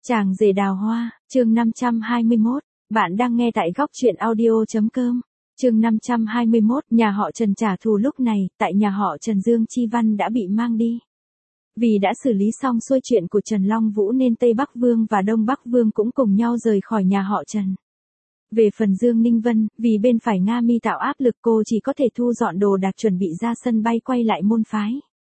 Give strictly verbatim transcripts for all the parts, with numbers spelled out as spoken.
Chàng rể đào hoa, chương năm trăm hai mươi mốt, bạn đang nghe tại góc truyện audio.com. Chương năm trăm hai mươi mốt, nhà họ Trần trả thù. Lúc này, tại nhà họ Trần, Dương Chi Văn đã bị mang đi. Vì đã xử lý xong xuôi chuyện của Trần Long Vũ nên Tây Bắc Vương và Đông Bắc Vương cũng cùng nhau rời khỏi nhà họ Trần. Về phần Dương Ninh Vân, vì bên phải Nga Mi tạo áp lực, cô chỉ có thể thu dọn đồ đạc chuẩn bị ra sân bay quay lại môn phái.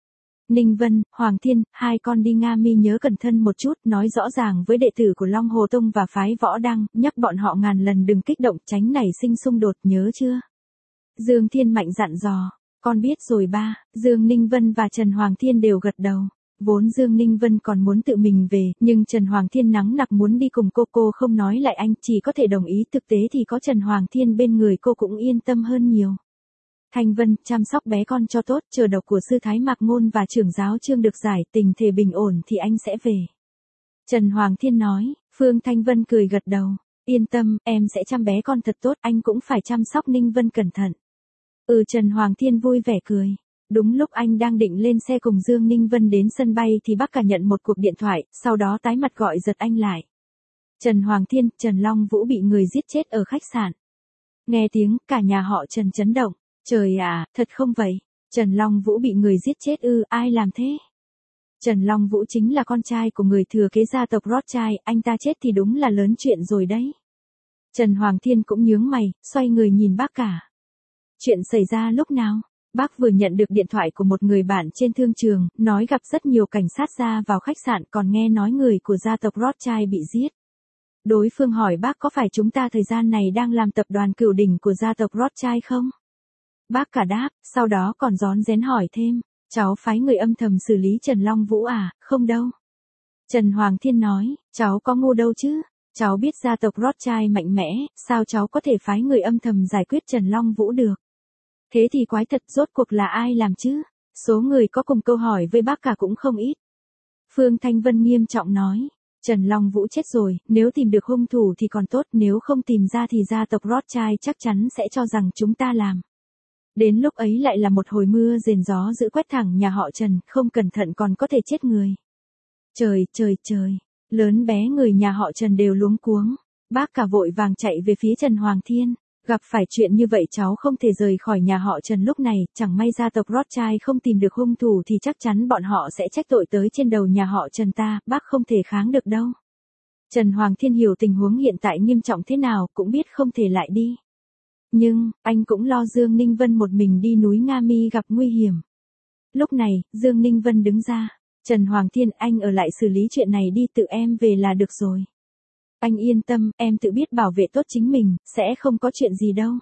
Ninh Vân, Hoàng Thiên, hai con đi Nga Mi nhớ cẩn thận một chút, nói rõ ràng với đệ tử của Long Hồ Tông và phái Võ Đăng, nhắc bọn họ ngàn lần đừng kích động, tránh nảy sinh xung đột, nhớ chưa? Dương Thiên Mạnh dặn dò, con biết rồi ba. Dương Ninh Vân và Trần Hoàng Thiên đều gật đầu. Vốn Dương Ninh Vân còn muốn tự mình về, nhưng Trần Hoàng Thiên nắng nặc muốn đi cùng cô, cô không nói lại anh, chỉ có thể đồng ý. Thực tế thì có Trần Hoàng Thiên bên người cô cũng yên tâm hơn nhiều. Thanh Vân, chăm sóc bé con cho tốt, chờ độc của sư Thái Mạc Ngôn và trưởng giáo Trương được giải, tình thể bình ổn thì anh sẽ về. Trần Hoàng Thiên nói. Phương Thanh Vân cười gật đầu. Yên tâm, em sẽ chăm bé con thật tốt, anh cũng phải chăm sóc Ninh Vân cẩn thận. Ừ, Trần Hoàng Thiên vui vẻ cười. Đúng lúc anh đang định lên xe cùng Dương Ninh Vân đến sân bay thì bác cả nhận một cuộc điện thoại, sau đó tái mặt gọi giật anh lại. Trần Hoàng Thiên, Trần Long Vũ bị người giết chết ở khách sạn. Nghe tiếng, cả nhà họ Trần chấn động. Trời à, thật không vậy? Trần Long Vũ bị người giết chết ư? Ai làm thế? Trần Long Vũ chính là con trai của người thừa kế gia tộc Rothschild, anh ta chết thì đúng là lớn chuyện rồi đấy. Trần Hoàng Thiên cũng nhướng mày, xoay người nhìn bác cả. Chuyện xảy ra lúc nào? Bác vừa nhận được điện thoại của một người bạn trên thương trường, nói gặp rất nhiều cảnh sát ra vào khách sạn, còn nghe nói người của gia tộc Rothschild bị giết. Đối phương hỏi bác có phải chúng ta thời gian này đang làm tập đoàn cửu đỉnh của gia tộc Rothschild không? Bác cả đáp, sau đó còn rón rén hỏi thêm, cháu phái người âm thầm xử lý Trần Long Vũ à? Không đâu. Trần Hoàng Thiên nói, cháu có ngu đâu chứ? Cháu biết gia tộc Rothschild mạnh mẽ, sao cháu có thể phái người âm thầm giải quyết Trần Long Vũ được? Thế thì quái thật, rốt cuộc là ai làm chứ? Số người có cùng câu hỏi với bác cả cũng không ít. Phương Thanh Vân nghiêm trọng nói, Trần Long Vũ chết rồi, nếu tìm được hung thủ thì còn tốt, nếu không tìm ra thì gia tộc Rothschild chắc chắn sẽ cho rằng chúng ta làm. Đến lúc ấy lại là một hồi mưa rền gió dữ quét thẳng nhà họ Trần, không cẩn thận còn có thể chết người. Trời, trời, trời, lớn bé người nhà họ Trần đều luống cuống. Bác cả vội vàng chạy về phía Trần Hoàng Thiên. Gặp phải chuyện như vậy cháu không thể rời khỏi nhà họ Trần lúc này, chẳng may gia tộc Rothschild không tìm được hung thủ thì chắc chắn bọn họ sẽ trách tội tới trên đầu nhà họ Trần ta, bác không thể kháng được đâu. Trần Hoàng Thiên hiểu tình huống hiện tại nghiêm trọng thế nào, cũng biết không thể lại đi. Nhưng, anh cũng lo Dương Ninh Vân một mình đi núi Nga Mi gặp nguy hiểm. Lúc này, Dương Ninh Vân đứng ra. Trần Hoàng Thiên, anh ở lại xử lý chuyện này đi, tự em về là được rồi. Anh yên tâm, em tự biết bảo vệ tốt chính mình, sẽ không có chuyện gì đâu.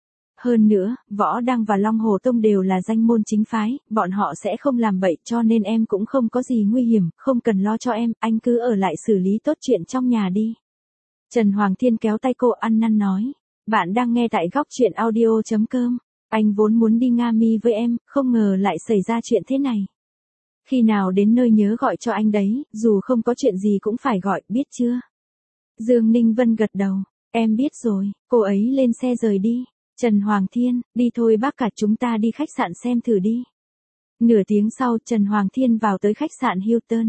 Hơn nữa, Võ Đăng và Long Hồ Tông đều là danh môn chính phái, bọn họ sẽ không làm bậy, cho nên em cũng không có gì nguy hiểm, không cần lo cho em, anh cứ ở lại xử lý tốt chuyện trong nhà đi. Trần Hoàng Thiên kéo tay cô ăn năn nói. Bạn đang nghe tại góc truyện audio.com. Anh vốn muốn đi Nga Mi với em, không ngờ lại xảy ra chuyện thế này. Khi nào đến nơi nhớ gọi cho anh đấy, dù không có chuyện gì cũng phải gọi, biết chưa? Dương Ninh Vân gật đầu, em biết rồi, cô ấy lên xe rời đi. Trần Hoàng Thiên, đi thôi bác cả, chúng ta đi khách sạn xem thử đi. Nửa tiếng sau, Trần Hoàng Thiên vào tới khách sạn Hilton.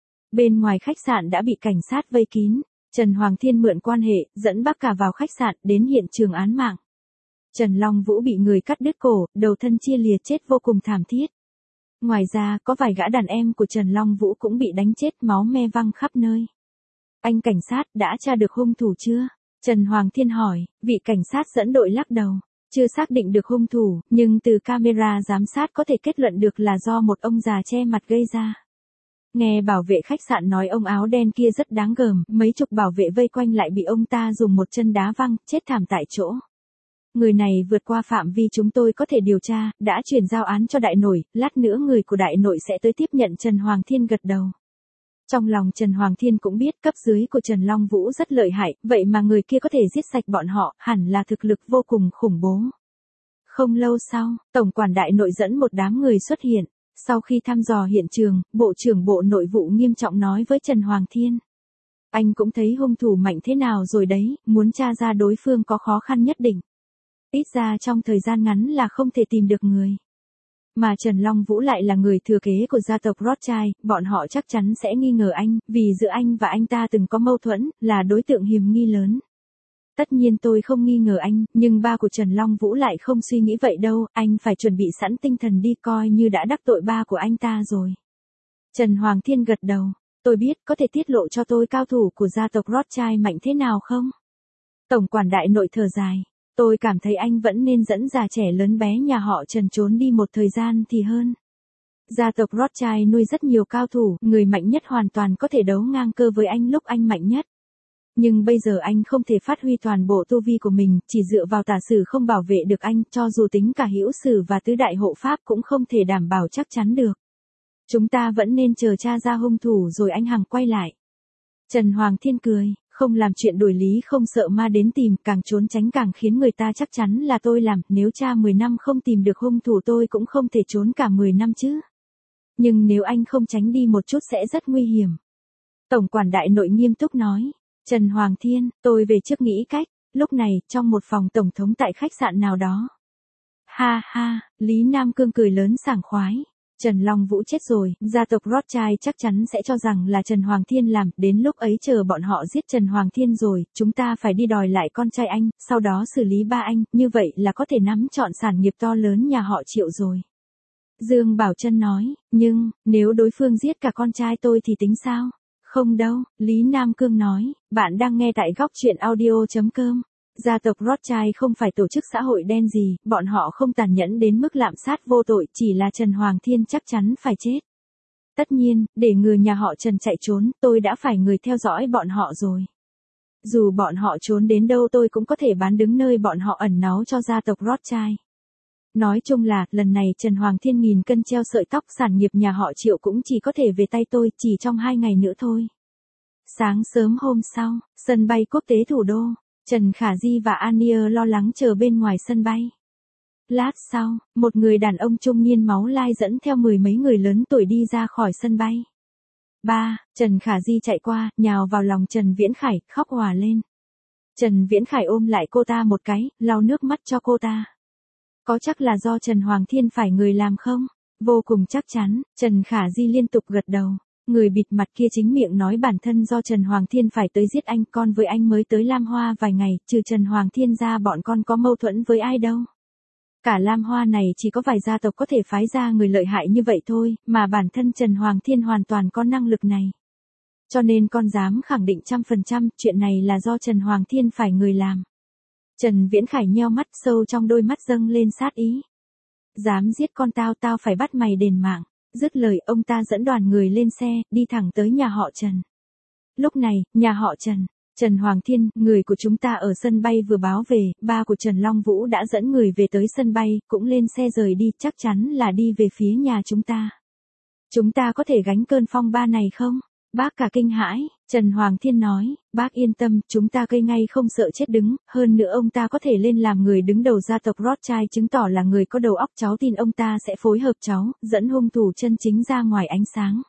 Bên ngoài khách sạn đã bị cảnh sát vây kín. Trần Hoàng Thiên mượn quan hệ, dẫn bác cả vào khách sạn, đến hiện trường án mạng. Trần Long Vũ bị người cắt đứt cổ, đầu thân chia lìa, chết vô cùng thảm thiết. Ngoài ra, có vài gã đàn em của Trần Long Vũ cũng bị đánh chết, máu me văng khắp nơi. Anh cảnh sát, đã tra được hung thủ chưa? Trần Hoàng Thiên hỏi, vị cảnh sát dẫn đội lắc đầu. Chưa xác định được hung thủ, nhưng từ camera giám sát có thể kết luận được là do một ông già che mặt gây ra. Nghe bảo vệ khách sạn nói ông áo đen kia rất đáng gờm, mấy chục bảo vệ vây quanh lại bị ông ta dùng một chân đá văng, chết thảm tại chỗ. Người này vượt qua phạm vi chúng tôi có thể điều tra, đã chuyển giao án cho đại nội, lát nữa người của đại nội sẽ tới tiếp nhận. Trần Hoàng Thiên gật đầu. Trong lòng Trần Hoàng Thiên cũng biết cấp dưới của Trần Long Vũ rất lợi hại, vậy mà người kia có thể giết sạch bọn họ, hẳn là thực lực vô cùng khủng bố. Không lâu sau, Tổng quản đại nội dẫn một đám người xuất hiện. Sau khi thăm dò hiện trường, Bộ trưởng Bộ Nội vụ nghiêm trọng nói với Trần Hoàng Thiên. Anh cũng thấy hung thủ mạnh thế nào rồi đấy, muốn tra ra đối phương có khó khăn nhất định. Ít ra trong thời gian ngắn là không thể tìm được người. Mà Trần Long Vũ lại là người thừa kế của gia tộc Rothschild, bọn họ chắc chắn sẽ nghi ngờ anh, vì giữa anh và anh ta từng có mâu thuẫn, là đối tượng hiềm nghi lớn. Tất nhiên tôi không nghi ngờ anh, nhưng ba của Trần Long Vũ lại không suy nghĩ vậy đâu, anh phải chuẩn bị sẵn tinh thần đi, coi như đã đắc tội ba của anh ta rồi. Trần Hoàng Thiên gật đầu, tôi biết, có thể tiết lộ cho tôi cao thủ của gia tộc Rothschild mạnh thế nào không? Tổng quản đại nội thở dài, tôi cảm thấy anh vẫn nên dẫn già trẻ lớn bé nhà họ Trần trốn đi một thời gian thì hơn. Gia tộc Rothschild nuôi rất nhiều cao thủ, người mạnh nhất hoàn toàn có thể đấu ngang cơ với anh lúc anh mạnh nhất. Nhưng bây giờ anh không thể phát huy toàn bộ tu vi của mình, chỉ dựa vào tả sử không bảo vệ được anh, cho dù tính cả hữu sử và tứ đại hộ pháp cũng không thể đảm bảo chắc chắn được. Chúng ta vẫn nên chờ tra ra hung thủ rồi anh hằng quay lại. Trần Hoàng Thiên cười, không làm chuyện đuổi lý không sợ ma đến tìm, càng trốn tránh càng khiến người ta chắc chắn là tôi làm, nếu tra mười năm không tìm được hung thủ tôi cũng không thể trốn cả mười năm chứ. Nhưng nếu anh không tránh đi một chút sẽ rất nguy hiểm. Tổng quản đại nội nghiêm túc nói. Trần Hoàng Thiên, tôi về trước nghĩ cách. Lúc này, trong một phòng tổng thống tại khách sạn nào đó. Ha ha, Lý Nam Cương cười lớn sảng khoái. Trần Long Vũ chết rồi, gia tộc Rothschild chắc chắn sẽ cho rằng là Trần Hoàng Thiên làm, đến lúc ấy chờ bọn họ giết Trần Hoàng Thiên rồi, chúng ta phải đi đòi lại con trai anh, sau đó xử lý ba anh, như vậy là có thể nắm trọn sản nghiệp to lớn nhà họ Triệu rồi. Dương Bảo Trân nói, nhưng, nếu đối phương giết cả con trai tôi thì tính sao? Không đâu, Lý Nam Cương nói, bạn đang nghe tại góc truyện audio chấm com. Gia tộc Rothschild không phải tổ chức xã hội đen gì, bọn họ không tàn nhẫn đến mức lạm sát vô tội, chỉ là Trần Hoàng Thiên chắc chắn phải chết. Tất nhiên, để ngừa nhà họ Trần chạy trốn, tôi đã phải người theo dõi bọn họ rồi. Dù bọn họ trốn đến đâu tôi cũng có thể bán đứng nơi bọn họ ẩn náu cho gia tộc Rothschild. Nói chung là, lần này Trần Hoàng Thiên nghìn cân treo sợi tóc, sản nghiệp nhà họ Triệu cũng chỉ có thể về tay tôi, chỉ trong hai ngày nữa thôi. Sáng sớm hôm sau, sân bay quốc tế thủ đô, Trần Khả Di và Ania lo lắng chờ bên ngoài sân bay. Lát sau, một người đàn ông trung niên máu lai dẫn theo mười mấy người lớn tuổi đi ra khỏi sân bay. Ba, Trần Khả Di chạy qua, nhào vào lòng Trần Viễn Khải, khóc òa lên. Trần Viễn Khải ôm lại cô ta một cái, lau nước mắt cho cô ta. Có chắc là do Trần Hoàng Thiên phải người làm không? Vô cùng chắc chắn, Trần Khả Di liên tục gật đầu. Người bịt mặt kia chính miệng nói bản thân do Trần Hoàng Thiên phải tới giết anh, con với anh mới tới Lam Hoa vài ngày, trừ Trần Hoàng Thiên ra bọn con có mâu thuẫn với ai đâu. Cả Lam Hoa này chỉ có vài gia tộc có thể phái ra người lợi hại như vậy thôi, mà bản thân Trần Hoàng Thiên hoàn toàn có năng lực này. Cho nên con dám khẳng định trăm phần trăm chuyện này là do Trần Hoàng Thiên phải người làm. Trần Viễn Khải nheo mắt, sâu trong đôi mắt dâng lên sát ý. Dám giết con tao, tao phải bắt mày đền mạng. Dứt lời, ông ta dẫn đoàn người lên xe, đi thẳng tới nhà họ Trần. Lúc này, nhà họ Trần, Trần Hoàng Thiên, người của chúng ta ở sân bay vừa báo về, ba của Trần Long Vũ đã dẫn người về tới sân bay, cũng lên xe rời đi, chắc chắn là đi về phía nhà chúng ta. Chúng ta có thể gánh cơn phong ba này không? Bác cả kinh hãi, Trần Hoàng Thiên nói, bác yên tâm, chúng ta cây ngay không sợ chết đứng, hơn nữa ông ta có thể lên làm người đứng đầu gia tộc Rothschild, chứng tỏ là người có đầu óc, cháu tin ông ta sẽ phối hợp cháu, dẫn hung thủ chân chính ra ngoài ánh sáng.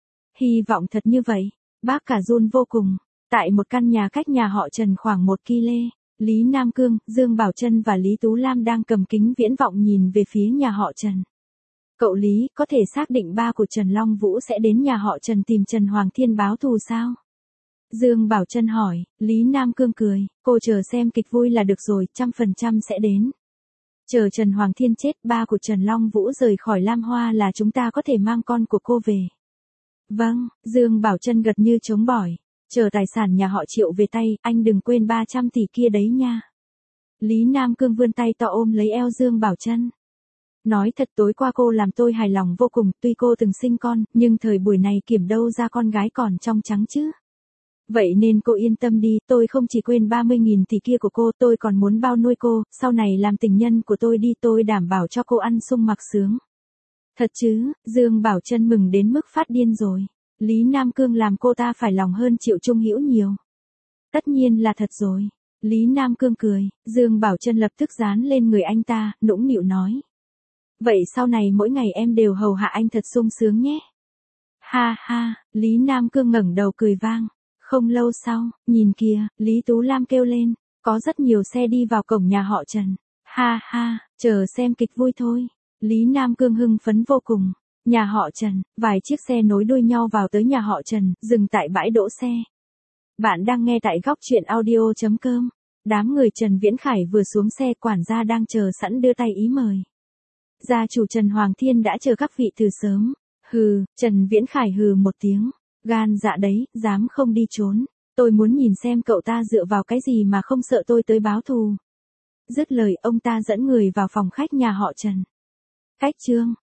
Hy vọng thật như vậy, bác cả run vô cùng. Tại một căn nhà cách nhà họ Trần khoảng một ki lô mét, Lý Nam Cương, Dương Bảo Trân và Lý Tú Lam đang cầm kính viễn vọng nhìn về phía nhà họ Trần. Cậu Lý, có thể xác định ba của Trần Long Vũ sẽ đến nhà họ Trần tìm Trần Hoàng Thiên báo thù sao? Dương Bảo Trân hỏi, Lý Nam Cương cười, cô chờ xem kịch vui là được rồi, trăm phần trăm sẽ đến. Chờ Trần Hoàng Thiên chết, ba của Trần Long Vũ rời khỏi Lam Hoa là chúng ta có thể mang con của cô về. Vâng, Dương Bảo Trân gật như chống bỏi, chờ tài sản nhà họ Triệu về tay, anh đừng quên ba trăm tỷ kia đấy nha. Lý Nam Cương vươn tay to ôm lấy eo Dương Bảo Trân. Nói thật tối qua cô làm tôi hài lòng vô cùng, tuy cô từng sinh con, nhưng thời buổi này kiểm đâu ra con gái còn trong trắng chứ. Vậy nên cô yên tâm đi, tôi không chỉ quên ba mươi nghìn tỷ kia của cô, tôi còn muốn bao nuôi cô, sau này làm tình nhân của tôi đi, tôi đảm bảo cho cô ăn sung mặc sướng. Thật chứ, Dương Bảo Trân mừng đến mức phát điên rồi. Lý Nam Cương làm cô ta phải lòng hơn Triệu Trung Hữu nhiều. Tất nhiên là thật rồi. Lý Nam Cương cười, Dương Bảo Trân lập tức dán lên người anh ta, nũng nịu nói. Vậy sau này mỗi ngày em đều hầu hạ anh thật sung sướng nhé. Ha ha, Lý Nam Cương ngẩng đầu cười vang. Không lâu sau, nhìn kìa, Lý Tú Lam kêu lên, có rất nhiều xe đi vào cổng nhà họ Trần. Ha ha, chờ xem kịch vui thôi. Lý Nam Cương hưng phấn vô cùng. Nhà họ Trần, vài chiếc xe nối đuôi nhau vào tới nhà họ Trần, dừng tại bãi đỗ xe. Bạn đang nghe tại góc chuyện audio chấm com. Đám người Trần Viễn Khải vừa xuống xe, quản gia đang chờ sẵn đưa tay ý mời. Gia chủ Trần Hoàng Thiên đã chờ các vị từ sớm. Hừ, Trần Viễn Khải hừ một tiếng. Gan dạ đấy, dám không đi trốn. Tôi muốn nhìn xem cậu ta dựa vào cái gì mà không sợ tôi tới báo thù. Dứt lời, ông ta dẫn người vào phòng khách nhà họ Trần. Cách chương